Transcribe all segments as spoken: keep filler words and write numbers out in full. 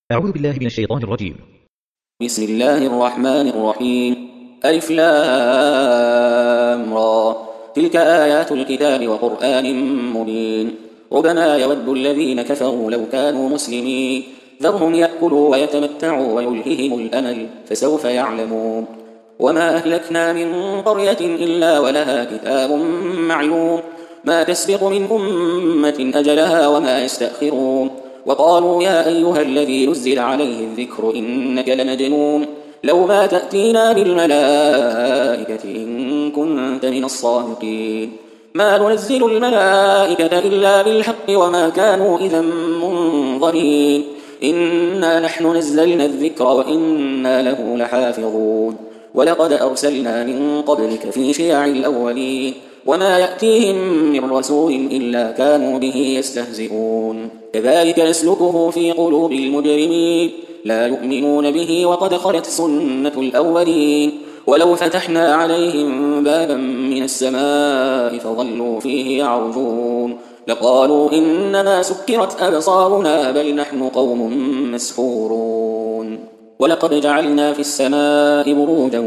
أعوذ بالله من الشيطان الرجيم. بسم الله الرحمن الرحيم. ألف لام را. تلك آيات الكتاب وقرآن مبين. ربما يود الذين كفروا لو كانوا مسلمين ذرهم يأكلوا ويتمتعوا ويلههم الأمل فسوف يعلمون. وما أهلكنا من قرية إلا ولها كتاب معلوم ما تسبق من أمة أجلها وما يستأخرون. وقالوا يا أيها الذي نزل عليه الذكر إنك لمجنون لو ما تأتينا بالملائكة إن كنت من الصادقين. ما ننزل الملائكة إلا بالحق وما كانوا إذا منظرين. إنا نحن نزلنا الذكر وإنا له لحافظون. ولقد أرسلنا من قبلك في شيع الأولين وما يأتيهم من رسول إلا كانوا به يستهزئون. كذلك نسلكه في قلوب المجرمين لا يؤمنون به وقد خلت سنة الأولين. ولو فتحنا عليهم بابا من السماء فظلوا فيه يعرجون لقالوا إنما سكرت أبصارنا بل نحن قوم مسحورون. ولقد جعلنا في السماء بروجا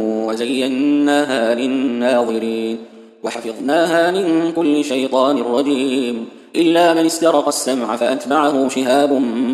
وزيناها للناظرين وحفظناها من كل شيطان رجيم إلا من استرق السمع فأتبعه شهاب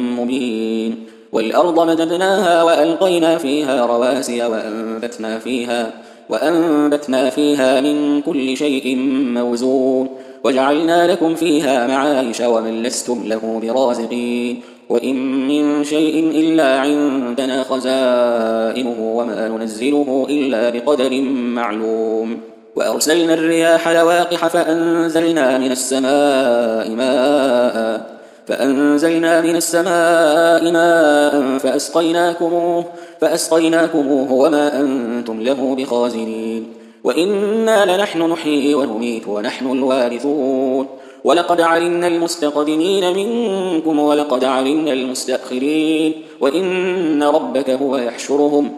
مبين. والأرض مددناها وألقينا فيها رواسي وأنبتنا فيها, وأنبتنا فيها من كل شيء موزون وجعلنا لكم فيها معايش ومن لستم له برازقين. وإن من شيء إلا عندنا خزائنه وما ننزله إلا بقدر معلوم. وأرسلنا الرياح لواقح فأنزلنا من السماء ماء فأنزلنا من السماء ماء فأسقيناكموه, فأسقيناكموه وما أنتم له بخازنين. وإنا لنحن نحيي ونميت ونحن الوارثون. ولقد علمنا المستقدمين منكم ولقد علمنا المستأخرين وإن ربك هو يحشرهم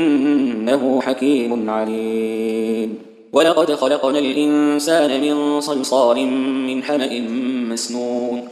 إنه حكيم عليم. ولقد خلقنا الإنسان من صلصال من حمأ مسنون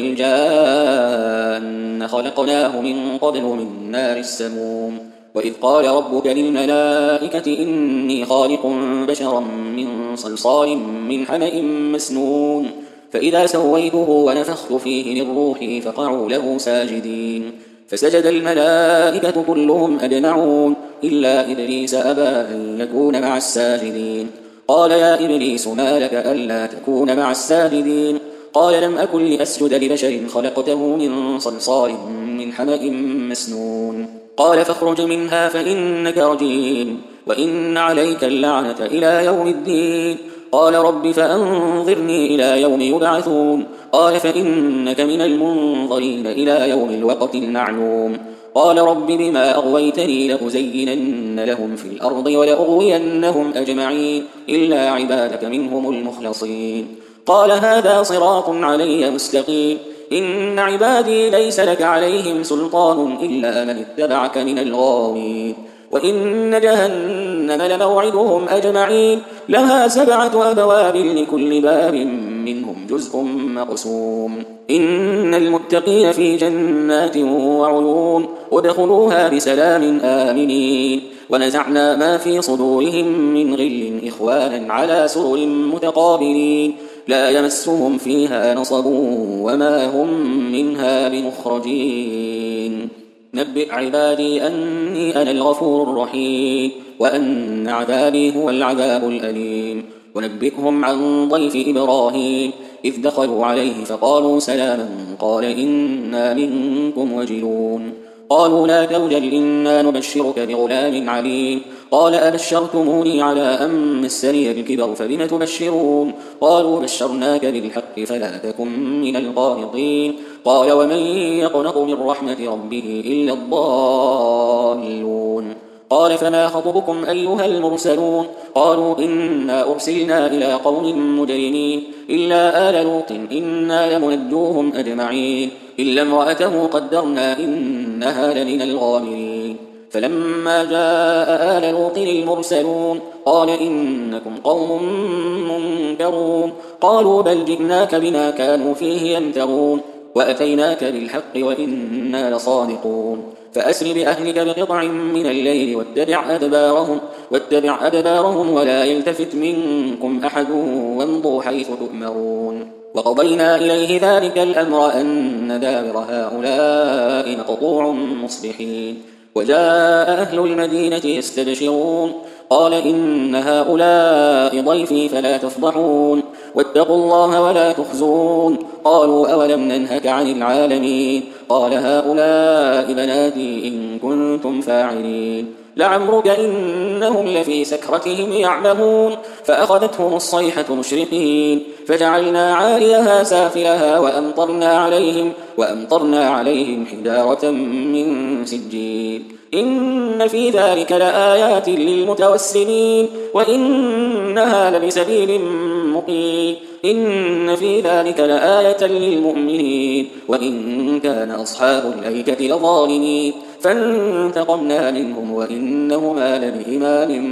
والجان خلقناه من قبل من نار السموم. وإذ قال ربك للملائكة إني خالق بشرا من صلصال من حمأ مسنون فإذا سويته ونفخت فيه من روحي فقعوا له ساجدين. فسجد الملائكة كلهم أجمعون إلا إبليس أبى أن يكون مع الساجدين. قال يا إبليس ما لك ألا تكون مع الساجدين؟ قال لم أكن لأسجد لبشر خلقته من صلصال من حمأ مسنون. قال فاخرج منها فإنك رجيم وإن عليك اللعنة إلى يوم الدين. قال رب فأنظرني إلى يوم يبعثون. قال فإنك من المنظرين إلى يوم الوقت المعلوم. قال رب بما أغويتني لأزينن لهم في الأرض ولأغوينهم أجمعين إلا عبادك منهم المخلصين. قال هذا صراط علي مستقيم. إن عبادي ليس لك عليهم سلطان إلا من اتبعك من الغاوين. وإن جهنم لموعدهم أجمعين لها سبعة أبواب لكل باب منهم جزء مقسوم. إن المتقين في جنات وعيون ادخلوها بسلام آمنين. ونزعنا ما في صدورهم من غل إخوانا على سرر متقابلين لا يمسهم فيها نصب وما هم منها بمخرجين. نبئ عبادي أني أنا الغفور الرحيم وأن عذابي هو العذاب الأليم. ونبئهم عن ضيف إبراهيم إذ دخلوا عليه فقالوا سلاما قال إنا منكم وجلون. قالوا لا توجل إنا نبشرك بغلام عليم. قال أبشرتموني على أن مسني الكبر فبم تبشرون؟ قالوا بشرناك بالحق فلا تكن من القانطين. قال ومن يقنط من رحمة ربه إلا الضالون. قال فما خطبكم أيها المرسلون؟ قالوا إنا أرسلنا إلى قوم مجرمين إلا آل لوط إنا لمنجوهم أجمعين إلا امرأته قدرنا إنها لمن الغابرين. فلما جاء آل لوط المرسلون قال إنكم قوم منكرون. قالوا بل جئناك بما كانوا فيه يمترون. وأتيناك بالحق وإنا لصادقون فأسر بأهلك بقطع من الليل واتبع أدبارهم, واتبع أدبارهم ولا يلتفت منكم أحد وامضوا حيث تؤمرون وقضينا إليه ذلك الأمر أن دابر هؤلاء مقطوع مصبحين وجاء أهل المدينة يستبشرون قال إن هؤلاء ضيفي فلا تفضحون واتقوا الله ولا تخزون قالوا أولم ننهك عن العالمين قال هؤلاء بناتي إن كنتم فاعلين لعمرك إنهم لفي سكرتهم يعمهون فأخذتهم الصيحة مشرقين فجعلنا عاليها سافلها وأمطرنا عليهم, وأمطرنا عليهم حجارة من سجيل إن في ذلك لآيات للمتوسمين وإنها لبسبيل مقيم إن في ذلك لآية للمؤمنين وإن كان أصحاب الأيكة لظالمين فانتقمنا منهم وإنهما لبإمام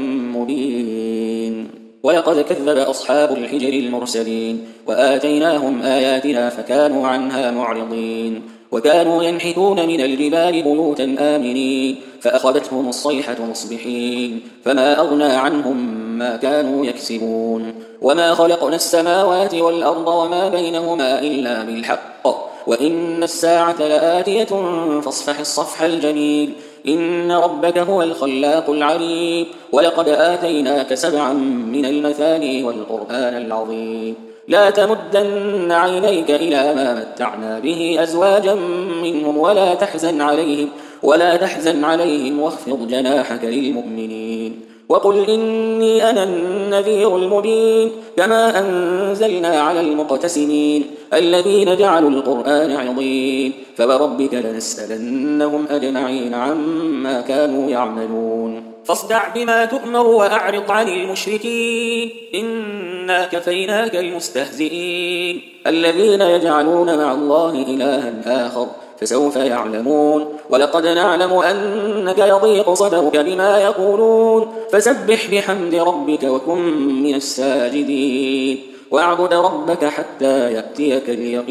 مبين ولقد كذب أصحاب الحجر المرسلين وآتيناهم آياتنا فكانوا عنها معرضين وكانوا ينحتون من الجبال بيوتا آمنين فأخذتهم الصيحة مصبحين فما أغنى عنهم ما كانوا يكسبون وما خلقنا السماوات والأرض وما بينهما إلا بالحق وإن الساعة لآتية فاصفح الصفح الجميل إن ربك هو الخلاق العليم ولقد آتيناك سبعا من المثاني والقرآن العظيم لا تمدن عينيك إلى ما متعنا به أزواجا منهم ولا تحزن عليهم, ولا تحزن عليهم واخفض جناحك للمؤمنين وقل إني أنا النذير المبين كما أنزلنا على المقتسمين الذين جعلوا القرآن عظيم فوربك لنسألنهم أجمعين عما كانوا يعملون فاصدع بما تؤمر وأعرض عن المشركين إنا كفيناك المستهزئين الذين يجعلون مع الله إلها آخر فسوف يعلمون ولقد نعلم أنك يضيق صدرك بما يقولون فسبح بحمد ربك وكن من الساجدين واعبد ربك حتى يأتيك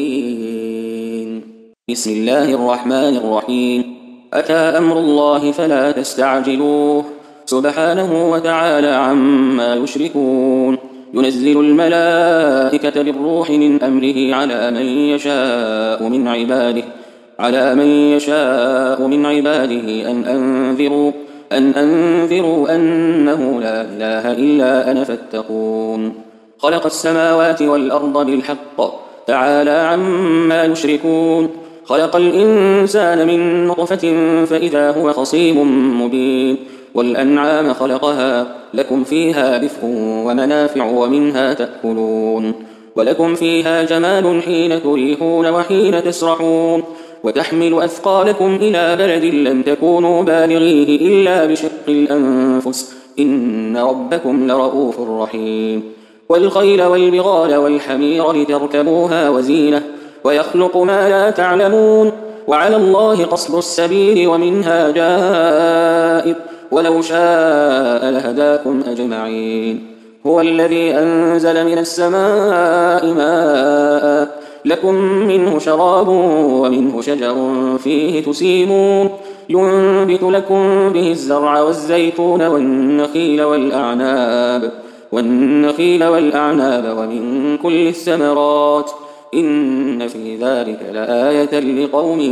اليقين بسم الله الرحمن الرحيم أتى أمر الله فلا تستعجلوه سبحانه وتعالى عما يشركون ينزل الملائكة بالروح من أمره على من يشاء من عباده على من يشاء من عباده أن أنذروا أن أنذروا أنه لا إله إلا أنا فاتقون خلق السماوات والأرض بالحق تعالى عما يشركون خلق الإنسان من نطفة فإذا هو خصيم مبين والأنعام خلقها لكم فيها دفء ومنافع ومنها تأكلون ولكم فيها جمال حين تريحون وحين تسرحون وتحمل أثقالكم إلى بلد لم تكونوا بالغيه إلا بشق الأنفس إن ربكم لرؤوف رحيم والخيل والبغال والحمير لتركبوها وزينة ويخلق ما لا تعلمون وعلى الله قصد السبيل ومنها جائر ولو شاء لهداكم أجمعين هو الذي أنزل من السماء ماء لكم منه شراب ومنه شجر فيه تسيمون ينبت لكم به الزرع والزيتون والنخيل والأعناب والنخيل والأعناب ومن كل الثمرات إن في ذلك لآية لقوم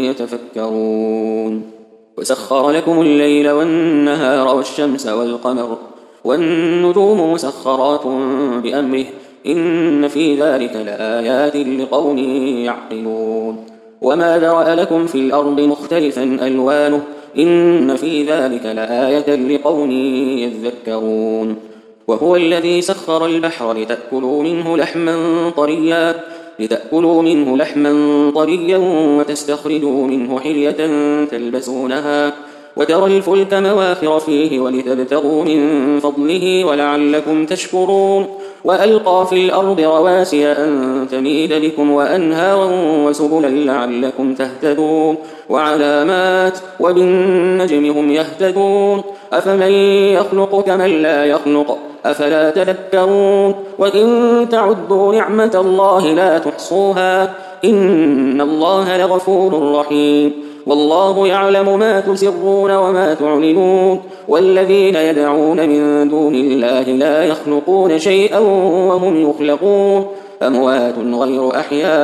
يتفكرون وسخر لكم الليل والنهار والشمس والقمر والنجوم مسخرات بأمره إن في ذلك لآيات لقوم يعقلون وما ذرأ لكم في الأرض مختلفا ألوانه إن في ذلك لآية لقوم يذكرون وهو الذي سخر البحر لتأكلوا منه لحما طريا لتأكلوا منه لحما طريا وتستخرجوا منه حلية تلبسونها وترى الفلك مواخر فيه ولتبتغوا من فضله ولعلكم تشكرون وألقى في الأرض رواسي أن تميد بكم وأنهارا وسبلا لعلكم تهتدون وعلامات وبالنجم هم يهتدون أفمن يخلق كمن لا يخلق أفلا تذكرون وإن تعدوا نعمة الله لا تحصوها إن الله لغفور رحيم والله يعلم ما تسرون وما تعلنون والذين يدعون من دون الله لا يخلقون شيئا وهم يخلقون أموات غير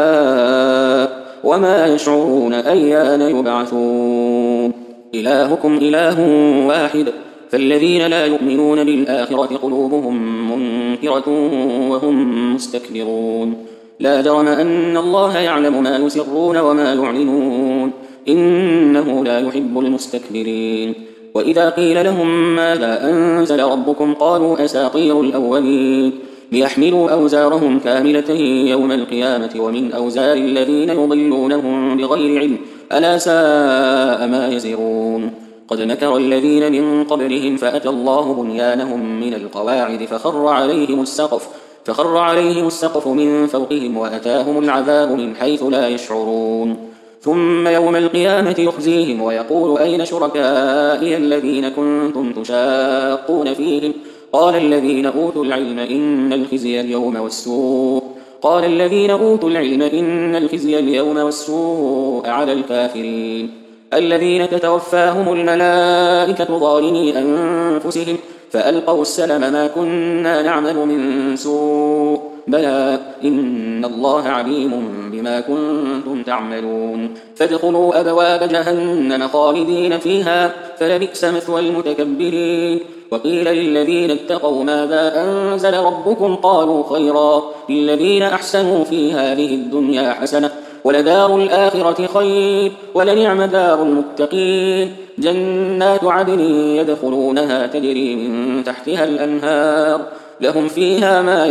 أحياء وما يشعرون أيان يبعثون إلهكم إله واحد فالذين لا يؤمنون بالآخرة قلوبهم منكرة وهم مستكبرون لا جرم أن الله يعلم ما يسرون وما يعلنون إنه لا يحب المستكبرين وإذا قيل لهم ماذا أنزل ربكم قالوا أساطير الأولين ليحملوا أوزارهم كاملة يوم القيامة ومن أوزار الذين يضلونهم بغير علم ألا ساء ما يزرون قد مكر الذين من قبلهم فأتى الله بنيانهم من القواعد فخر عليهم السقف فخر عليهم السقف من فوقهم وأتاهم العذاب من حيث لا يشعرون ثم يوم القيامة يخزيهم ويقول أين شركائي الذين كنتم تشاقون فيهم قال الذين أوتوا العلم إن الخزي اليوم والسوء قال الذين أوتوا العلم إن الخزي اليوم والسوء على الكافرين الذين تتوفاهم الملائكة ظالمي أنفسهم فألقوا السلم ما كنا نعمل من سوء بلى إن الله عليم بما كنتم تعملون فادخلوا أبواب جهنم خالدين فيها فلبئس مثوى المتكبرين وقيل للذين اتقوا ماذا أنزل ربكم قالوا خيرا للذين أحسنوا في هذه الدنيا حسنة ولدار الآخرة خير ولنعم دار المتقين جنات عدن يدخلونها تجري من تحتها الأنهار لهم فيها ما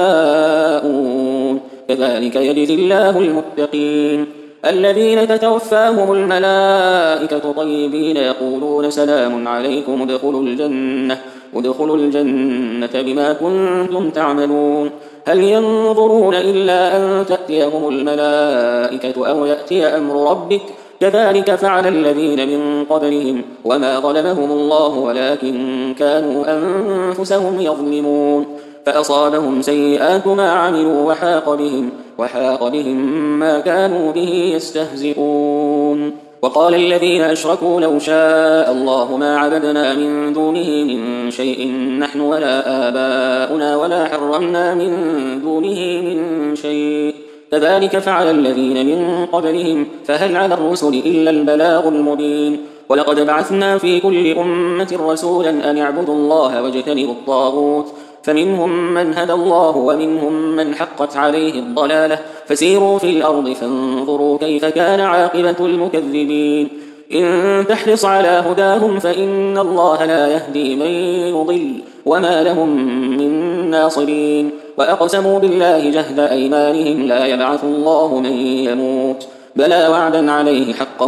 يشاءون كذلك يجزي الله المتقين الذين تتوفاهم الملائكة طيبين يقولون سلام عليكم ادخلوا الجنة ادخلوا الجنة بما كنتم تعملون هل ينظرون إلا أن تأتيهم الملائكة أو يأتي أمر ربك كذلك فعل الذين من قبلهم وما ظلمهم الله ولكن كانوا أنفسهم يظلمون فأصابهم سيئات ما عملوا وحاق بهم, وحاق بهم ما كانوا به يستهزئون وقال الذين أشركوا لو شاء الله ما عبدنا من دونه من شيء نحن ولا آباؤنا ولا حرمنا من دونه من شيء كذلك فعل الذين من قبلهم فهل على الرسل إلا البلاغ المبين ولقد بعثنا في كل أمة رسولا أن اعبدوا الله واجتنبوا الطاغوت فمنهم من هدى الله ومنهم من حقت عليه الضلالة فسيروا في الأرض فانظروا كيف كان عاقبة المكذبين إن تحرص على هداهم فإن الله لا يهدي من يضل وما لهم من ناصرين وأقسموا بالله جهد أيمانهم لا يبعث الله من يموت بلى وعدا عليه حقا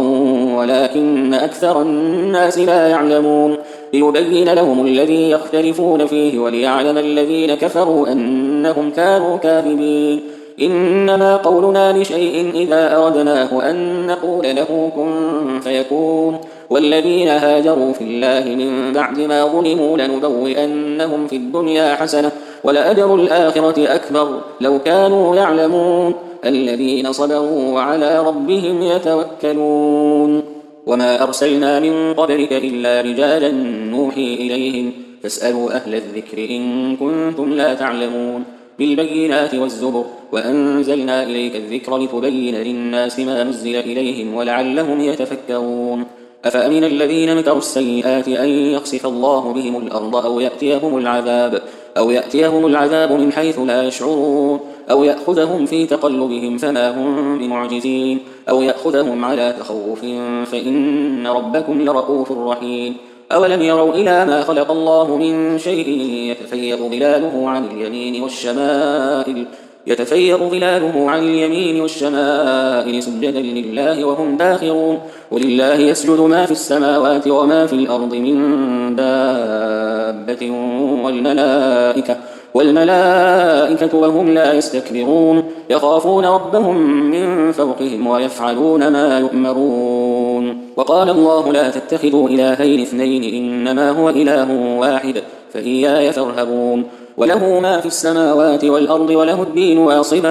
ولكن أكثر الناس لا يعلمون ليبين لهم الذي يختلفون فيه وليعلم الذين كفروا أنهم كانوا كاذبين إنما قولنا لشيء إذا أردناه أن نقول له كن فيكون والذين هاجروا في الله من بعد ما ظلموا لنبوئنهم في الدنيا حسنة ولأجر الآخرة أكبر لو كانوا يعلمون الذين صبروا وعلى ربهم يتوكلون وما أرسلنا من قبلك إلا رجالا نوحي إليهم فاسألوا أهل الذكر إن كنتم لا تعلمون بالبينات والزبر وأنزلنا إليك الذكر لتبين للناس ما نزل إليهم ولعلهم يتفكرون أفأمن الذين مكروا السيئات أن يخسف الله بهم الأرض أو يأتيهم العذاب أو يأتيهم العذاب من حيث لا يشعرون أو يأخذهم في تقلبهم فما هم بمعجزين أو يأخذهم على تخوف فإن ربكم لرؤوف رحيم أولم يروا إلى ما خلق الله من شيء يتفيض ظلاله عن اليمين والشمائل يتفيض ظلاله عن اليمين والشمائل سجدا لله وهم داخرون ولله يسجد ما في السماوات وما في الأرض من دابة والملائكة والملائكة وهم لا يستكبرون يخافون ربهم من فوقهم ويفعلون ما يؤمرون وقال الله لا تتخذوا إلهين اثنين إنما هو إله واحد فإياي فارهبون وله ما في السماوات والأرض وله الدين واصبا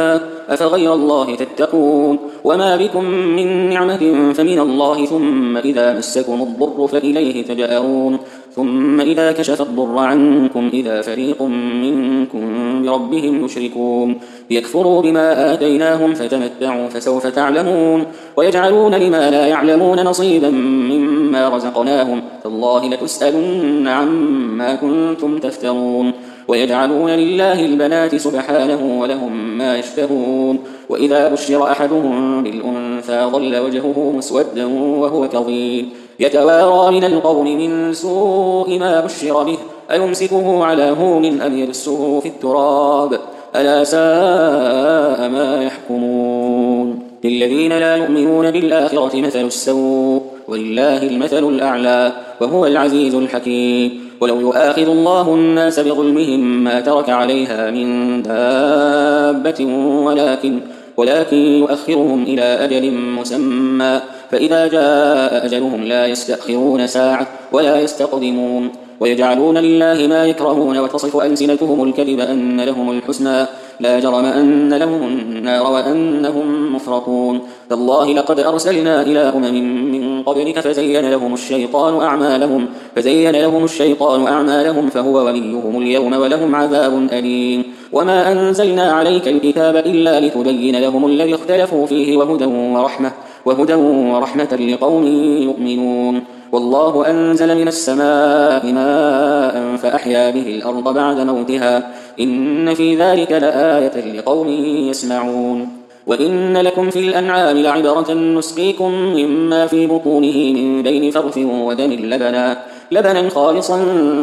أفغير الله تتقون وما بكم من نعمة فمن الله ثم إذا مسكم الضر فإليه تجأرون ثم إذا كشف الضر عنكم إذا فريق منكم بربهم يشركون ليكفروا بما آتيناهم فتمتعوا فسوف تعلمون ويجعلون لما لا يعلمون نصيبا مما رزقناهم تالله لتسألن عما كنتم تفترون ويجعلون لله البنات سبحانه ولهم ما يشتهون وإذا بشر أحدهم بالأنثى ظل وجهه مسودا وهو كظيم يتوارى من القوم من سوء ما بشر به أيمسكه على هون أم يدسه في التراب ألا ساء ما يحكمون للذين لا يؤمنون بالآخرة مثل السوء ولله المثل الأعلى وهو العزيز الحكيم ولو يؤاخذ الله الناس بظلمهم ما ترك عليها من دابة ولكن ولكن يؤخرهم إلى أجل مسمى فإذا جاء أجلهم لا يستأخرون ساعة ولا يستقدمون ويجعلون لله ما يكرهون وتصف ألسنتهم الكذب أن لهم الحسنى لا جرم أن لهم النار وأنهم مفرطون تالله لقد أرسلنا إلى أمم من قبلك فزين لهم الشيطان أعمالهم فزين لهم الشيطان أعمالهم فهو وليهم اليوم ولهم عذاب أليم وما أنزلنا عليك الكتاب إلا لتبين لهم الذي اختلفوا فيه وهدى ورحمة وهدى ورحمة لقوم يؤمنون والله أنزل من السماء ماء فأحيا به الأرض بعد موتها إن في ذلك لآية لقوم يسمعون وإن لكم في الأنعام لعبرة نسقيكم مما في بطونه من بين فرث ودم لبنا لبنا خالصا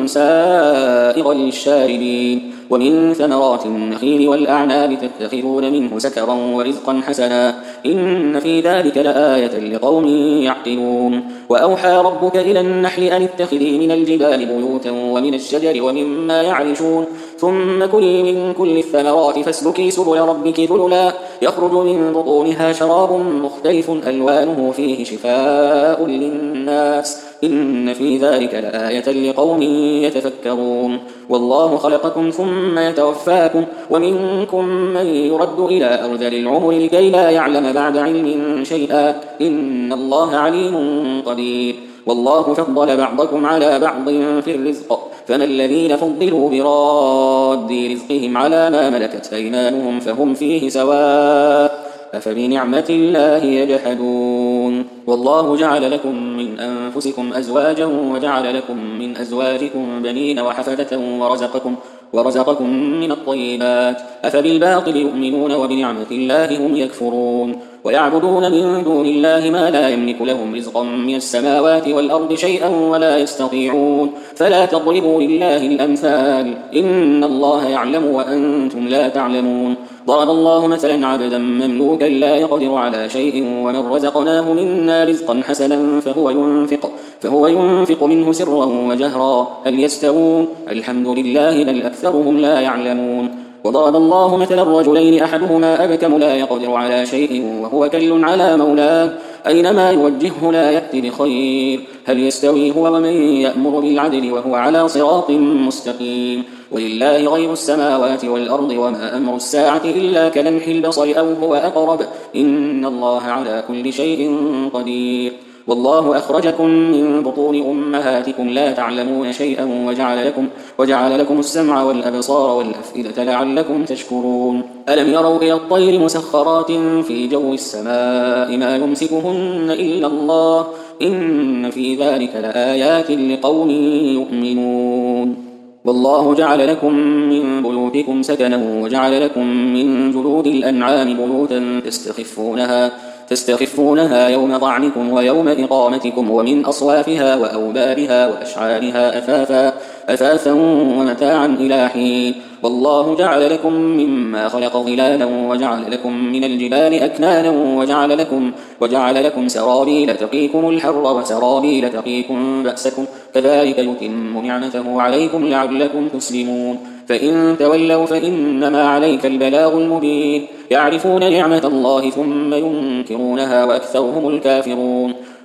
سائغا للشاربين ومن ثمرات النخيل والأعناب تتخذون منه سكرا ورزقا حسنا إن في ذلك لآية لقوم يعقلون وأوحى ربك إلى النحل أن اتخذي من الجبال بيوتا ومن الشجر ومما يعرشون ثم كلي من كل الثمرات فاسلكي سبل ربك ذللا يخرج من بطونها شراب مختلف ألوانه فيه شفاء للناس إن في ذلك لآية لقوم يتفكرون والله خلقكم ثم يتوفاكم ومنكم من يرد إلى أرذل العمر لكي لا يعلم بعد علم شيئا إن الله عليم قدير والله فضل بعضكم على بعض في الرزق فما الذين فضلوا براد رزقهم على ما ملكت أيمانهم فهم فيه سواء أفبنعمة الله يجحدون والله جعل لكم من أنفسكم أزواجا وجعل لكم من أزواجكم بنين وحفدة ورزقكم ورزقكم من الطيبات أفبالباطل يؤمنون وبنعمة الله هم يكفرون ويعبدون من دون الله ما لا يملك لهم رزقا من السماوات والأرض شيئا ولا يستطيعون فلا تضربوا لله الأمثال إن الله يعلم وأنتم لا تعلمون ضرب الله مثلا عبدا مملوكا لا يقدر على شيء ومن رزقناه منا رزقا حسنا فهو ينفق فهو ينفق منه سرا وجهرا هل يستوون الحمد لله بل أكثرهم لا يعلمون وضرب الله مثلا الرجلين أحدهما أبكم لا يقدر على شيء وهو كل على مولاه أينما يوجهه لا يأتي بخير هل يستوي هو ومن يأمر بالعدل وهو على صراط مستقيم ولله غيب السماوات والأرض وما أمر الساعة إلا كلمح البصر أو هو أقرب إن الله على كل شيء قدير والله أخرجكم من بطون أمهاتكم لا تعلمون شيئا وجعل لكم, وجعل لكم السمع والأبصار والأفئدة لعلكم تشكرون ألم يروا إلى الطير مسخرات في جو السماء ما يمسكهن إلا الله إن في ذلك لآيات لقوم يؤمنون والله جعل لكم من بيوتكم سكنا وجعل لكم من جلود الأنعام بيوتا تستخفونها تستخفونها يوم ضعنكم ويوم إقامتكم ومن أصوافها وأوبارها وأشعارها أثاثا, أثاثا ومتاعا إلى حين والله جعل لكم مما خلق ظلالا وجعل لكم من الجبال أكنانا وجعل لكم, وجعل لكم سرابيل تقيكم الحر وسرابيل تقيكم بأسكم كذلك يتم نعمته عليكم لعلكم تسلمون فإن تولوا فإنما عليك البلاغ المبين يعرفون نعمة الله ثم ينكرونها وأكثرهم الكافرون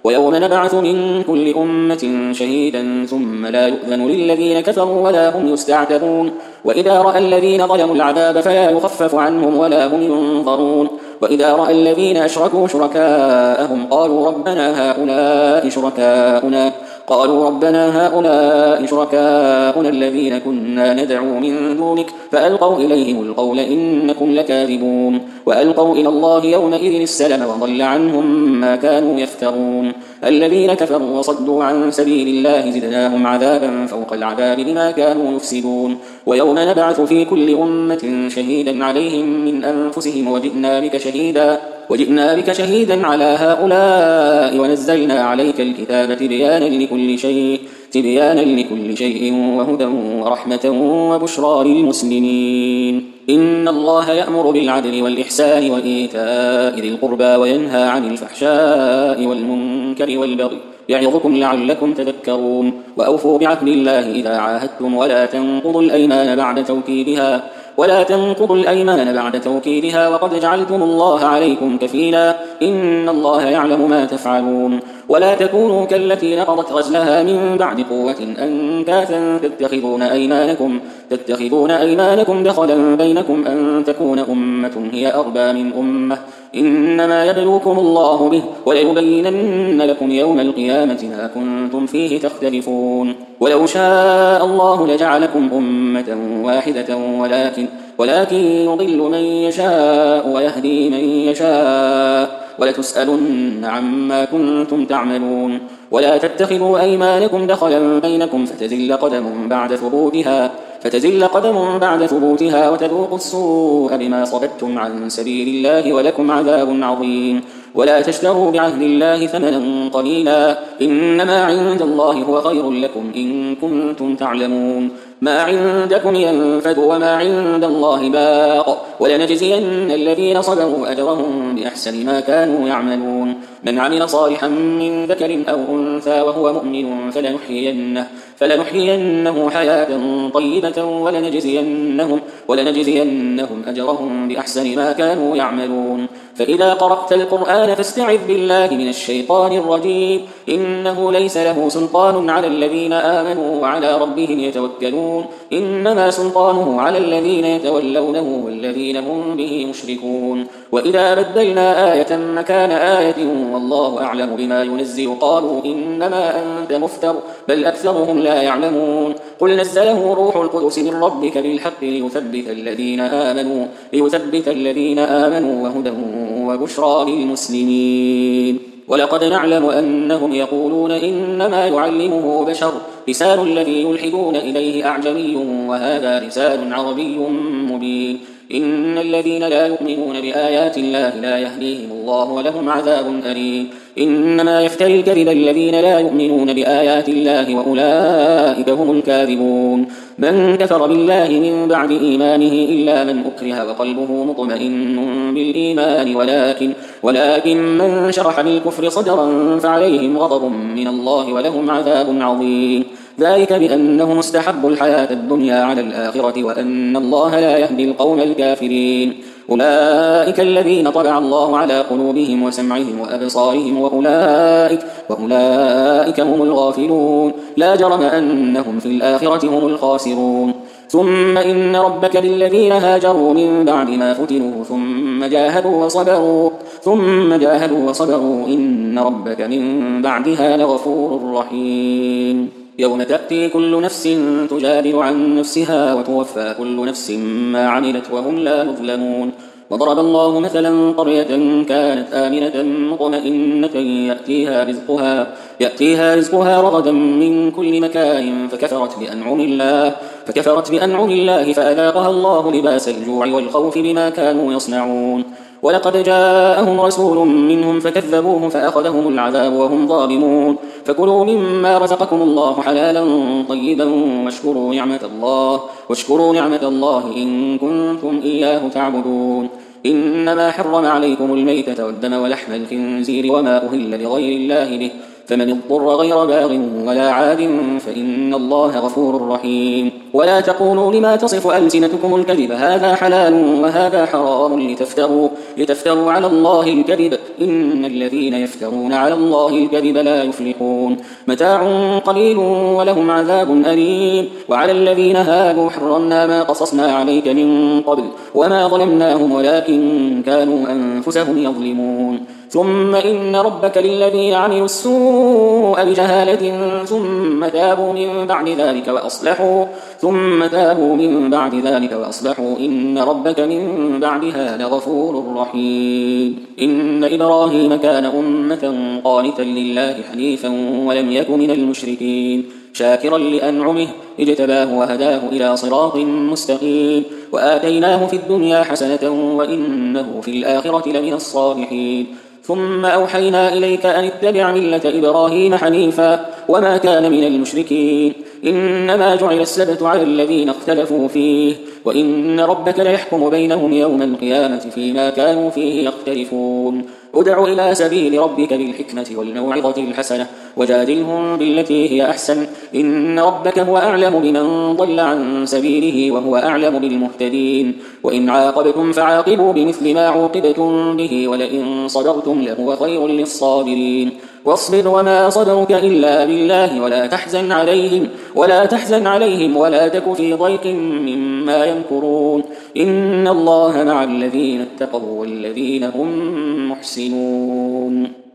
ويوم نبعث من كل أمة شهيدا ثم لا يؤذن للذين كفروا ولا هم يستعتبون وإذا رأى الذين ظلموا العذاب فلا يخفف عنهم ولا هم ينظرون وإذا رأى الذين أشركوا شركاءهم قالوا ربنا هؤلاء شركاؤنا قالوا ربنا هؤلاء شركاؤنا الذين كنا ندعو من دونك فألقوا إليهم القول إنكم لكاذبون وألقوا إلى الله يومئذ السلم وضل عنهم ما كانوا يفترون الذين كفروا وصدوا عن سبيل الله زدناهم عذابا فوق العذاب بما كانوا يفسدون ويوم نبعث في كل أمة شهيدا عليهم من أنفسهم وجئنا بك شهيدا وجئنا بك شهيدا على هؤلاء ونزلنا عليك الكتاب تبيانا لكل شيء تبيانا لكل شيء وهدى ورحمة وبشرى للمسلمين إن الله يأمر بالعدل والإحسان وإيتاء ذي القربى وينهى عن الفحشاء والمنكر والبغي يعظكم لعلكم تذكرون وأوفوا بعهد الله إذا عاهدتم ولا تنقضوا الأيمان بعد توكيدها ولا تنقضوا الأيمان بعد توكيدها وقد جعلتم الله عليكم كفيلا إن الله يعلم ما تفعلون ولا تكونوا كالتي نقضت غزلها من بعد قوة أنكاثا تتخذون أيمانكم تتخذون أيمانكم دخلا بينكم أن تكون أمة هي أربى من أمة إنما يبلوكم الله به وليبينن لكم يوم القيامة ما كنتم فيه تختلفون ولو شاء الله لجعلكم أمة واحدة ولكن ولكن يضل من يشاء ويهدي من يشاء ولتسألن عما كنتم تعملون ولا تتخذوا أيمانكم دخلا بينكم فتزل قدم بعد ثبوتها فتزل قدم بعد ثبوتها وتذوقوا السوء بما صددتم عن سبيل الله ولكم عذاب عظيم ولا تشتروا بعهد الله ثمنا قليلا إنما عند الله هو خير لكم إن كنتم تعلمون ما عندكم ينفد وما عند الله باق ولنجزين الذين صبروا أجرهم بأحسن ما كانوا يعملون من عمل صالحا من ذكر أو أنثى وهو مؤمن فلنحيينه, فلنحيينه حياة طيبة ولنجزينهم, ولنجزينهم أجرهم بأحسن ما كانوا يعملون فإذا قرأت القرآن فاستعذ بالله من الشيطان الرجيم إنه ليس له سلطان على الذين آمنوا وعلى ربهم يتوكلون إنما سلطانه على الذين يتولونه والذين هم به مشركون وإذا بدلنا آية مكان آية والله أعلم بما ينزل قالوا إنما أنت مفتر بل أكثرهم لا يعلمون قل نزله روح القدس من ربك بالحق ليثبت الذين آمنوا, ليثبت الذين آمنوا وهدى وبشرى للمسلمين ولقد نعلم أنهم يقولون إنما يعلمه بشر لسان الذي يلحدون إليه أعجمي وهذا لسان عربي مبين إن الذين لا يؤمنون بآيات الله لا يهديهم الله ولهم عذاب أليم إنما يفتري الكذب الذين لا يؤمنون بآيات الله وأولئك هم الكاذبون من كفر بالله من بعد إيمانه إلا من أكره وقلبه مطمئن بالإيمان ولكن, ولكن من شرح بالكفر صدرا فعليهم غضب من الله ولهم عذاب عظيم ذلك بأنه مستحب الحياة الدنيا على الآخرة وأن الله لا يهدي القوم الكافرين أولئك الذين طبع الله على قلوبهم وسمعهم وأبصارهم وأولئك, وأولئك هم الغافلون لا جرم أنهم في الآخرة هم الخاسرون ثم إن ربك للذين هاجروا من بعد ما فتنوا ثم جاهدوا وصبروا ثم جاهدوا وصبروا إن ربك من بعدها لغفور رحيم يوم تأتي كل نفس تجادل عن نفسها وتوفى كل نفس ما عملت وهم لا يظلمون وضرب الله مثلا قرية كانت آمنة مطمئنة يأتيها رزقها, يأتيها رزقها رغدا من كل مكان فكفرت بأنعم الله, فكفرت بأنعم الله فأذاقها الله لباس الجوع والخوف بما كانوا يصنعون ولقد جاءهم رسول منهم فكذبوه فأخذهم العذاب وهم ظالمون فكلوا مما رزقكم الله حلالا طيبا واشكروا نعمة الله, واشكروا نعمة الله إن كنتم إياه تعبدون إنما حرم عليكم الميتة والدم ولحم الخنزير وما أهل لغير الله به, فمن اضطر غير باغ ولا عاد فإن الله غفور رحيم. ولا تقولوا لما تصف ألسنتكم الكذب هذا حلال وهذا حرام لتفتروا, لتفتروا على الله الكذب إن الذين يفترون على الله الكذب لا يفلحون. متاع قليل ولهم عذاب أليم. وعلى الذين هادوا حرمنا ما قصصنا عليك من قبل وما ظلمناهم ولكن كانوا أنفسهم يظلمون. ثم إن ربك للذين عملوا السوء بجهالة ثم تابوا من بعد ذلك وأصلحوا ثم تابوا من بعد ذلك وأصلحوا إن ربك من بعدها لغفور رحيم. إن إبراهيم كان أمة قانتا لله حنيفا ولم يك من المشركين شاكرا لأنعمه اجتباه وهداه إلى صراط مستقيم. وآتيناه في الدنيا حسنة وإنه في الآخرة لمن الصالحين. ثم أوحينا إليك أن اتبع ملة إبراهيم حنيفا وما كان من المشركين. إنما جعل السبت على الذين اختلفوا فيه وإن ربك ليحكم بينهم يوم القيامة فيما كانوا فيه يختلفون. ادع إلى سبيل ربك بالحكمة والموعظة الحسنة وجادلهم بالتي هي أحسن إن ربك هو أعلم بمن ضل عن سبيله وهو أعلم بالمهتدين. وإن عاقبتم فعاقبوا بمثل ما عوقبتم به ولئن صبرتم لهو خير للصابرين. واصبر وما صبرك إلا بالله ولا تحزن عليهم ولا تحزن عليهم ولا تك في ضيق مما يمكرون إن الله مع الذين اتقوا والذين هم محسنون.